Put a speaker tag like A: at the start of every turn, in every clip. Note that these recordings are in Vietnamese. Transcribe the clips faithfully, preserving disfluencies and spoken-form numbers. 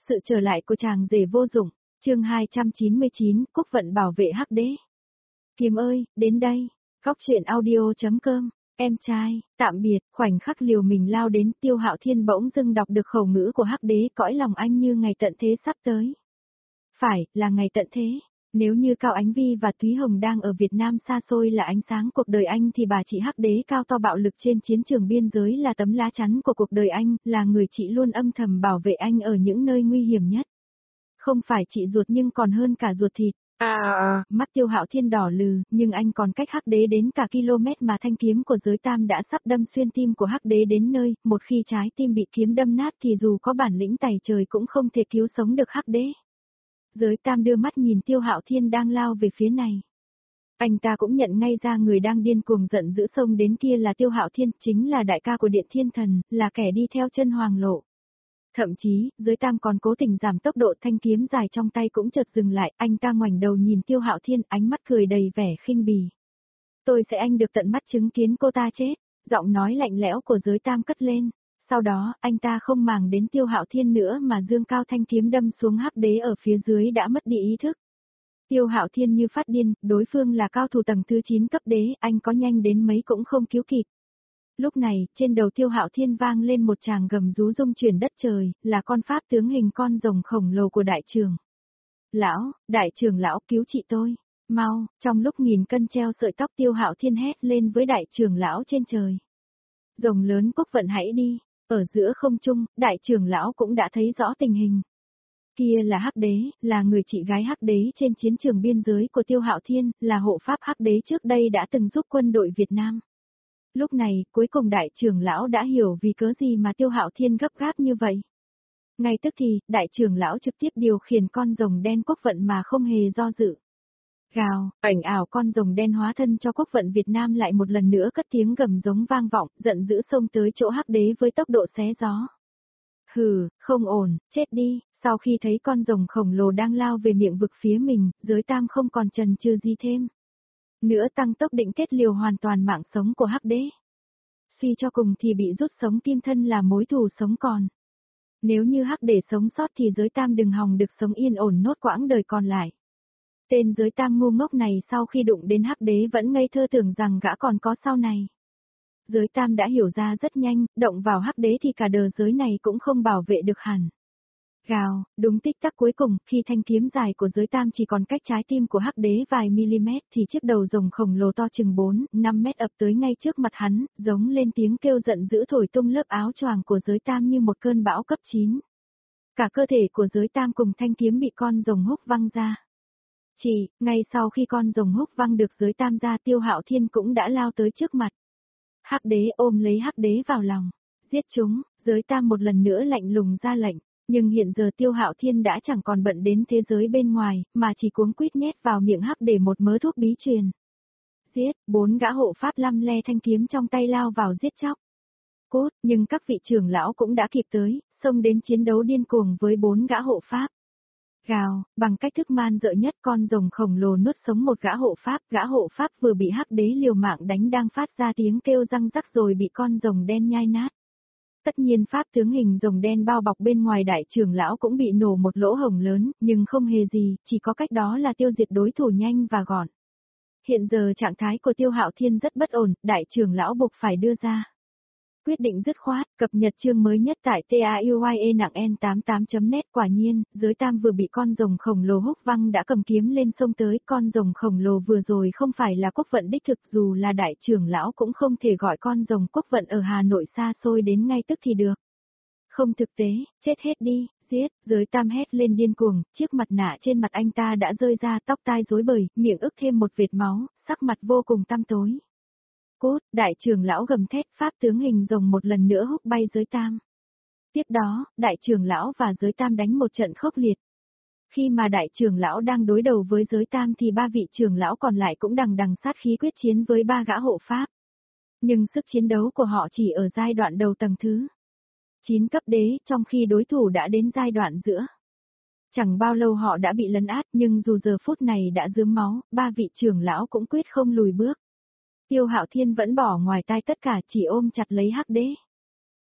A: Sự trở lại của chàng rể vô dụng, chương hai trăm chín mươi chín, Quốc vận bảo vệ hắc đế. Kiếm ơi, đến đây, góc truyện audio.com, em trai, tạm biệt, khoảnh khắc liều mình lao đến Tiêu Hạo Thiên bỗng dưng đọc được khẩu ngữ của hắc đế, cõi lòng anh như ngày tận thế sắp tới. Phải, là ngày tận thế. Nếu như Cao Ánh Vi và Thúy Hồng đang ở Việt Nam xa xôi là ánh sáng cuộc đời anh thì bà chị hắc đế cao to bạo lực trên chiến trường biên giới là tấm lá chắn của cuộc đời anh, là người chị luôn âm thầm bảo vệ anh ở những nơi nguy hiểm nhất. Không phải chị ruột nhưng còn hơn cả ruột thịt. À, à, mắt Tiêu Hạo Thiên đỏ lừ, nhưng anh còn cách hắc đế đến cả km mà thanh kiếm của giới tam đã sắp đâm xuyên tim của hắc đế đến nơi, một khi trái tim bị kiếm đâm nát thì dù có bản lĩnh tày trời cũng không thể cứu sống được hắc đế. Giới tam đưa mắt nhìn Tiêu Hạo Thiên đang lao về phía này. Anh ta cũng nhận ngay ra người đang điên cuồng giận dữ xông đến kia là Tiêu Hạo Thiên, chính là đại ca của Điện Thiên Thần, là kẻ đi theo chân hoàng lộ. Thậm chí, giới tam còn cố tình giảm tốc độ, thanh kiếm dài trong tay cũng chợt dừng lại, anh ta ngoảnh đầu nhìn Tiêu Hạo Thiên, ánh mắt cười đầy vẻ khinh bỉ. Tôi sẽ anh được tận mắt chứng kiến cô ta chết, giọng nói lạnh lẽo của giới tam cất lên. Sau đó, anh ta không màng đến Tiêu Hạo Thiên nữa mà dương cao thanh kiếm đâm xuống hắc đế ở phía dưới đã mất đi ý thức. Tiêu Hạo Thiên như phát điên, đối phương là cao thủ tầng thứ chín cấp đế, anh có nhanh đến mấy cũng không cứu kịp. Lúc này, trên đầu Tiêu Hạo Thiên vang lên một tràng gầm rú rung chuyển đất trời, là con pháp tướng hình con rồng khổng lồ của đại trưởng. Lão, đại trưởng lão cứu chị tôi, mau, trong lúc nghìn cân treo sợi tóc Tiêu Hạo Thiên hét lên với đại trưởng lão trên trời. Rồng lớn quốc vận hãy đi. Ở giữa không trung, đại trưởng lão cũng đã thấy rõ tình hình. Kia là hắc đế, là người chị gái hắc đế trên chiến trường biên giới của Tiêu Hạo Thiên, là hộ pháp hắc đế trước đây đã từng giúp quân đội Việt Nam. Lúc này, cuối cùng đại trưởng lão đã hiểu vì cớ gì mà Tiêu Hạo Thiên gấp gáp như vậy. Ngay tức thì, đại trưởng lão trực tiếp điều khiển con rồng đen quốc vận mà không hề do dự. Gào, ảnh ảo con rồng đen hóa thân cho quốc vận Việt Nam lại một lần nữa cất tiếng gầm giống vang vọng, giận dữ xông tới chỗ hắc đế với tốc độ xé gió. Hừ, không ổn, chết đi, sau khi thấy con rồng khổng lồ đang lao về miệng vực phía mình, giới tam không còn chần chừ gì thêm. Nữa tăng tốc định kết liều hoàn toàn mạng sống của hắc đế. Suy cho cùng thì bị rút sống kim thân là mối thù sống còn. Nếu như hắc đế sống sót thì giới tam đừng hòng được sống yên ổn nốt quãng đời còn lại. Tên giới tam ngu ngốc này sau khi đụng đến hắc đế vẫn ngây thơ tưởng rằng gã còn có sau này. Giới tam đã hiểu ra rất nhanh, động vào hắc đế thì cả đời giới này cũng không bảo vệ được hẳn. Gào, đúng tích tắc cuối cùng, khi thanh kiếm dài của giới tam chỉ còn cách trái tim của hắc đế vài mm thì chiếc đầu rồng khổng lồ to chừng bốn, năm mét ập tới ngay trước mặt hắn, giống lên tiếng kêu giận dữ thổi tung lớp áo choàng của giới tam như một cơn bão cấp chín. Cả cơ thể của giới tam cùng thanh kiếm bị con rồng húc văng ra. Chỉ, ngay sau khi con rồng húc văng được giới tam ra Tiêu Hạo Thiên cũng đã lao tới trước mặt. Hắc đế ôm lấy hắc đế vào lòng. Giết chúng, giới tam một lần nữa lạnh lùng ra lệnh. Nhưng hiện giờ Tiêu Hạo Thiên đã chẳng còn bận đến thế giới bên ngoài, mà chỉ cuống quýt nhét vào miệng hắc đế một mớ thuốc bí truyền. Giết, bốn gã hộ pháp lăm le thanh kiếm trong tay lao vào giết chóc. Cốt, nhưng các vị trưởng lão cũng đã kịp tới, xông đến chiến đấu điên cuồng với bốn gã hộ pháp. Gào, bằng cách thức man dợ nhất con rồng khổng lồ nuốt sống một gã hộ pháp, gã hộ pháp vừa bị hắc đế liều mạng đánh đang phát ra tiếng kêu răng rắc rồi bị con rồng đen nhai nát. Tất nhiên pháp tướng hình rồng đen bao bọc bên ngoài đại trưởng lão cũng bị nổ một lỗ hổng lớn, nhưng không hề gì, chỉ có cách đó là tiêu diệt đối thủ nhanh và gọn. Hiện giờ trạng thái của Tiêu Hạo Thiên rất bất ổn, đại trưởng lão buộc phải đưa ra quyết định dứt khoát, cập nhật chương mới nhất tại tauye nặng n tám mươi tám chấm net. Quả nhiên, giới tam vừa bị con rồng khổng lồ húc văng đã cầm kiếm lên sông tới, con rồng khổng lồ vừa rồi không phải là quốc vận đích thực, dù là đại trưởng lão cũng không thể gọi con rồng quốc vận ở Hà Nội xa xôi đến ngay tức thì được. Không thực tế, chết hết đi, giết, giới tam hét lên điên cuồng, chiếc mặt nạ trên mặt anh ta đã rơi ra, tóc tai rối bời, miệng ức thêm một vệt máu, sắc mặt vô cùng tăm tối. Cốt, đại trưởng lão gầm thét, pháp tướng hình rồng một lần nữa húc bay giới tam. Tiếp đó, đại trưởng lão và giới tam đánh một trận khốc liệt. Khi mà đại trưởng lão đang đối đầu với giới tam thì ba vị trưởng lão còn lại cũng đằng đằng sát khí quyết chiến với ba gã hộ pháp. Nhưng sức chiến đấu của họ chỉ ở giai đoạn đầu tầng thứ chín cấp đế, trong khi đối thủ đã đến giai đoạn giữa. Chẳng bao lâu họ đã bị lấn át, nhưng dù giờ phút này đã rướm máu, ba vị trưởng lão cũng quyết không lùi bước. Tiêu Hạo Thiên vẫn bỏ ngoài tai tất cả, chỉ ôm chặt lấy hắc đế.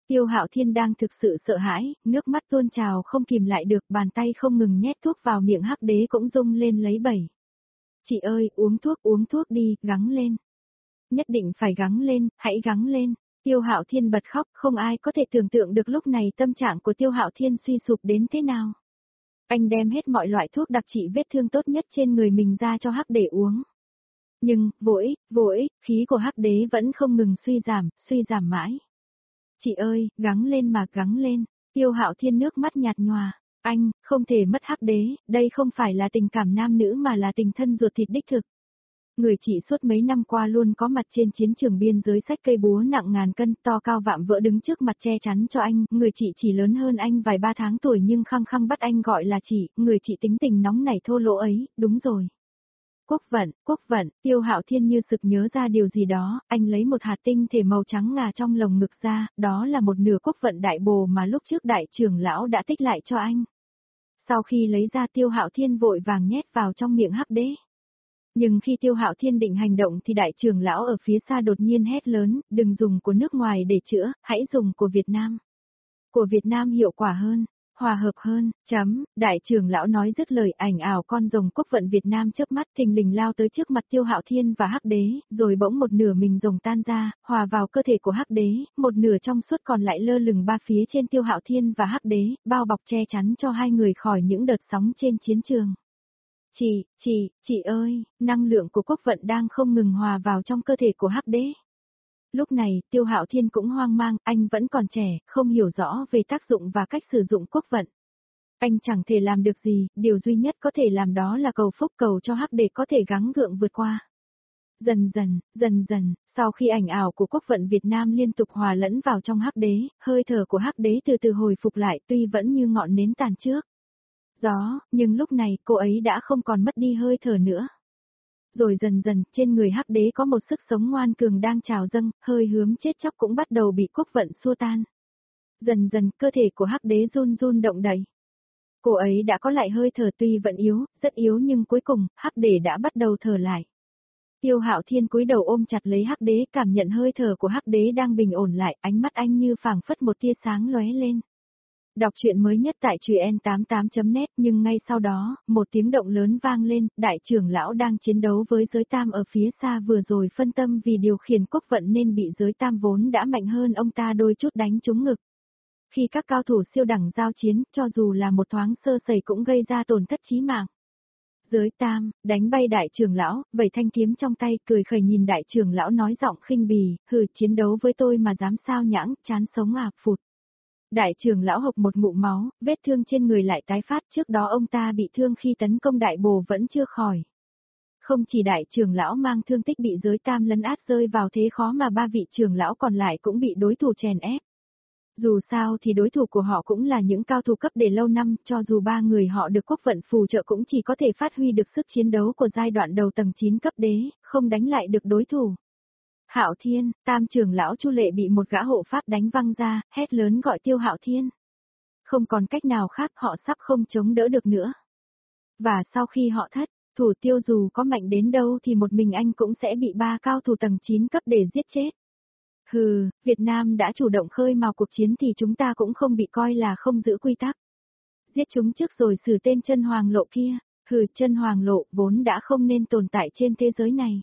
A: Tiêu Hạo Thiên đang thực sự sợ hãi, nước mắt tuôn trào không kìm lại được, bàn tay không ngừng nhét thuốc vào miệng hắc đế cũng rung lên lấy bẩy. Chị ơi, uống thuốc uống thuốc đi, gắng lên. Nhất định phải gắng lên, hãy gắng lên. Tiêu Hạo Thiên bật khóc, không ai có thể tưởng tượng được lúc này tâm trạng của Tiêu Hạo Thiên suy sụp đến thế nào. Anh đem hết mọi loại thuốc đặc trị vết thương tốt nhất trên người mình ra cho hắc đế uống. Nhưng, vô ích, vô ích, khí của hắc đế vẫn không ngừng suy giảm, suy giảm mãi. Chị ơi, gắng lên mà gắng lên. Tiêu Hạo Thiên nước mắt nhạt nhòa. Anh, không thể mất hắc đế, đây không phải là tình cảm nam nữ mà là tình thân ruột thịt đích thực. Người chị suốt mấy năm qua luôn có mặt trên chiến trường biên giới xách cây búa nặng ngàn cân to cao vạm vỡ đứng trước mặt che chắn cho anh, người chị chỉ lớn hơn anh vài ba tháng tuổi nhưng khăng khăng bắt anh gọi là chị, người chị tính tình nóng nảy thô lỗ ấy, đúng rồi. Quốc vận, quốc vận, Tiêu Hạo Thiên như sực nhớ ra điều gì đó, anh lấy một hạt tinh thể màu trắng ngà trong lồng ngực ra, đó là một nửa quốc vận đại bồ mà lúc trước đại trưởng lão đã tích lại cho anh. Sau khi lấy ra Tiêu Hạo Thiên vội vàng nhét vào trong miệng hắc đế. Nhưng khi Tiêu Hạo Thiên định hành động thì đại trưởng lão ở phía xa đột nhiên hét lớn, đừng dùng của nước ngoài để chữa, hãy dùng của Việt Nam. Của Việt Nam hiệu quả hơn, hòa hợp hơn, chấm, đại trưởng lão nói dứt lời ảnh ảo con rồng quốc vận Việt Nam chớp mắt thình lình lao tới trước mặt Tiêu Hạo Thiên và hắc đế, rồi bỗng một nửa mình rồng tan ra, hòa vào cơ thể của hắc đế, một nửa trong suốt còn lại lơ lửng ba phía trên Tiêu Hạo Thiên và hắc đế, bao bọc che chắn cho hai người khỏi những đợt sóng trên chiến trường. Chị, chị, chị ơi, năng lượng của quốc vận đang không ngừng hòa vào trong cơ thể của hắc đế. Lúc này, Tiêu Hạo Thiên cũng hoang mang, anh vẫn còn trẻ, không hiểu rõ về tác dụng và cách sử dụng quốc vận. Anh chẳng thể làm được gì, điều duy nhất có thể làm đó là cầu phúc cầu cho hắc đế có thể gắng gượng vượt qua. Dần dần, dần dần, sau khi ảnh ảo của quốc vận Việt Nam liên tục hòa lẫn vào trong hắc đế, hơi thở của hắc đế từ từ hồi phục lại tuy vẫn như ngọn nến tàn trước. Gió, nhưng lúc này cô ấy đã không còn mất đi hơi thở nữa. Rồi dần dần, trên người hắc đế có một sức sống ngoan cường đang trào dâng, hơi hướm chết chóc cũng bắt đầu bị quốc vận xua tan. Dần dần, cơ thể của hắc đế run run động đậy. Cô ấy đã có lại hơi thở tuy vẫn yếu, rất yếu nhưng cuối cùng, hắc đế đã bắt đầu thở lại. Tiêu Hạo Thiên cúi đầu ôm chặt lấy hắc đế, cảm nhận hơi thở của hắc đế đang bình ổn lại, ánh mắt anh như phảng phất một tia sáng lóe lên. Đọc truyện mới nhất tại truyện tám mươi tám chấm net nhưng ngay sau đó, một tiếng động lớn vang lên, đại trưởng lão đang chiến đấu với giới tam ở phía xa vừa rồi phân tâm vì điều khiển quốc vận nên bị giới tam vốn đã mạnh hơn ông ta đôi chút đánh trúng ngực. Khi các cao thủ siêu đẳng giao chiến, cho dù là một thoáng sơ sẩy cũng gây ra tổn thất chí mạng. Giới tam, đánh bay đại trưởng lão, vẩy thanh kiếm trong tay, cười khẩy nhìn đại trưởng lão nói giọng khinh bỉ, hừ, chiến đấu với tôi mà dám sao nhãng, chán sống à, phụt. Đại trưởng lão hộc một ngụm máu, vết thương trên người lại tái phát, trước đó ông ta bị thương khi tấn công đại bồ vẫn chưa khỏi. Không chỉ đại trưởng lão mang thương tích bị giới tam lấn át rơi vào thế khó mà ba vị trưởng lão còn lại cũng bị đối thủ chèn ép. Dù sao thì đối thủ của họ cũng là những cao thủ cấp để lâu năm, cho dù ba người họ được quốc vận phù trợ cũng chỉ có thể phát huy được sức chiến đấu của giai đoạn đầu tầng chín cấp đế, không đánh lại được đối thủ. Hạo Thiên, tam trưởng lão Chu Lệ bị một gã hộ pháp đánh văng ra, hét lớn gọi Tiêu Hạo Thiên. Không còn cách nào khác, họ sắp không chống đỡ được nữa. Và sau khi họ thất, thủ Tiêu dù có mạnh đến đâu thì một mình anh cũng sẽ bị ba cao thủ tầng chín cấp để giết chết. Hừ, Việt Nam đã chủ động khơi mào cuộc chiến thì chúng ta cũng không bị coi là không giữ quy tắc. Giết chúng trước rồi xử tên chân hoàng lộ kia, hừ, chân hoàng lộ vốn đã không nên tồn tại trên thế giới này.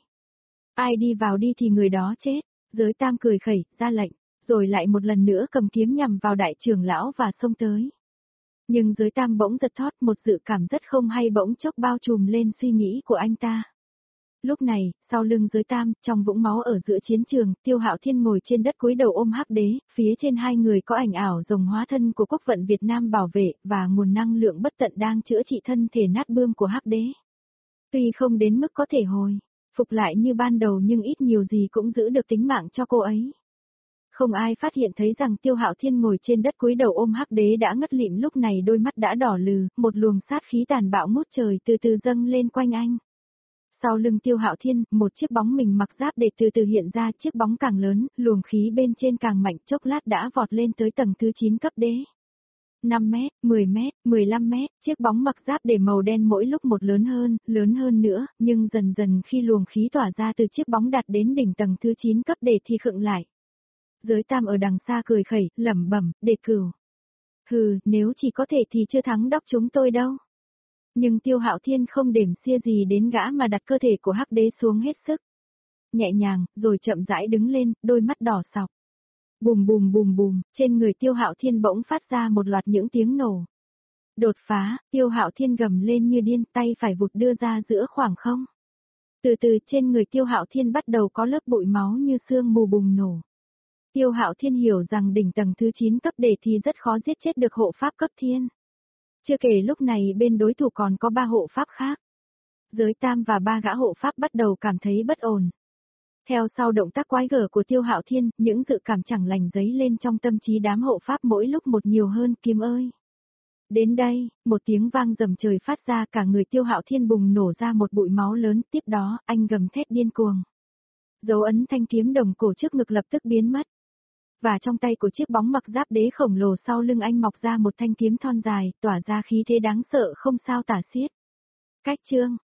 A: Ai đi vào đi thì người đó chết, giới tam cười khẩy, ra lệnh, rồi lại một lần nữa cầm kiếm nhằm vào đại trưởng lão và xông tới. Nhưng giới tam bỗng giật thót, một dự cảm rất không hay bỗng chốc bao trùm lên suy nghĩ của anh ta. Lúc này, sau lưng giới tam, trong vũng máu ở giữa chiến trường, Tiêu Hạo Thiên ngồi trên đất cúi đầu ôm hắc đế, phía trên hai người có ảnh ảo rồng hóa thân của quốc vận Việt Nam bảo vệ, và nguồn năng lượng bất tận đang chữa trị thân thể nát bươm của hắc đế. Tuy không đến mức có thể hồi phục lại như ban đầu nhưng ít nhiều gì cũng giữ được tính mạng cho cô ấy. Không ai phát hiện thấy rằng Tiêu Hạo Thiên ngồi trên đất cúi đầu ôm hắc đế đã ngất lịm, lúc này đôi mắt đã đỏ lừ, một luồng sát khí tàn bạo ngút trời từ từ dâng lên quanh anh. Sau lưng Tiêu Hạo Thiên, một chiếc bóng mình mặc giáp để từ từ hiện ra, chiếc bóng càng lớn, luồng khí bên trên càng mạnh, chốc lát đã vọt lên tới tầng thứ chín cấp đế. năm mét, mười mét, mười lăm mét, chiếc bóng mặc giáp để màu đen mỗi lúc một lớn hơn, lớn hơn nữa, nhưng dần dần khi luồng khí tỏa ra từ chiếc bóng đạt đến đỉnh tầng thứ chín cấp để thì khựng lại. Giới tam ở đằng xa cười khẩy, lẩm bẩm, để cửu. Hừ, nếu chỉ có thể thì chưa thắng đốc chúng tôi đâu. Nhưng Tiêu Hạo Thiên không đếm xia gì đến gã mà đặt cơ thể của hắc đế xuống hết sức. Nhẹ nhàng, rồi chậm rãi đứng lên, đôi mắt đỏ sọc. Bùm bùm bùm bùm, trên người Tiêu Hạo Thiên bỗng phát ra một loạt những tiếng nổ. Đột phá, Tiêu Hạo Thiên gầm lên như điên, tay phải vụt đưa ra giữa khoảng không. Từ từ trên người Tiêu Hạo Thiên bắt đầu có lớp bụi máu như sương mù bùng nổ. Tiêu Hạo Thiên hiểu rằng đỉnh tầng thứ chín cấp đề thì rất khó giết chết được hộ pháp cấp thiên. Chưa kể lúc này bên đối thủ còn có ba hộ pháp khác. Giới tam và ba gã hộ pháp bắt đầu cảm thấy bất ổn. Theo sau động tác quái gở của Tiêu Hạo Thiên, những dự cảm chẳng lành dấy lên trong tâm trí đám hộ pháp mỗi lúc một nhiều hơn. Kim ơi! Đến đây, một tiếng vang rầm trời phát ra, cả người Tiêu Hạo Thiên bùng nổ ra một bụi máu lớn, tiếp đó, anh gầm thét điên cuồng. Dấu ấn thanh kiếm đồng cổ trước ngực lập tức biến mất. Và trong tay của chiếc bóng mặc giáp đế khổng lồ sau lưng anh mọc ra một thanh kiếm thon dài, tỏa ra khí thế đáng sợ không sao tả xiết. Cách chương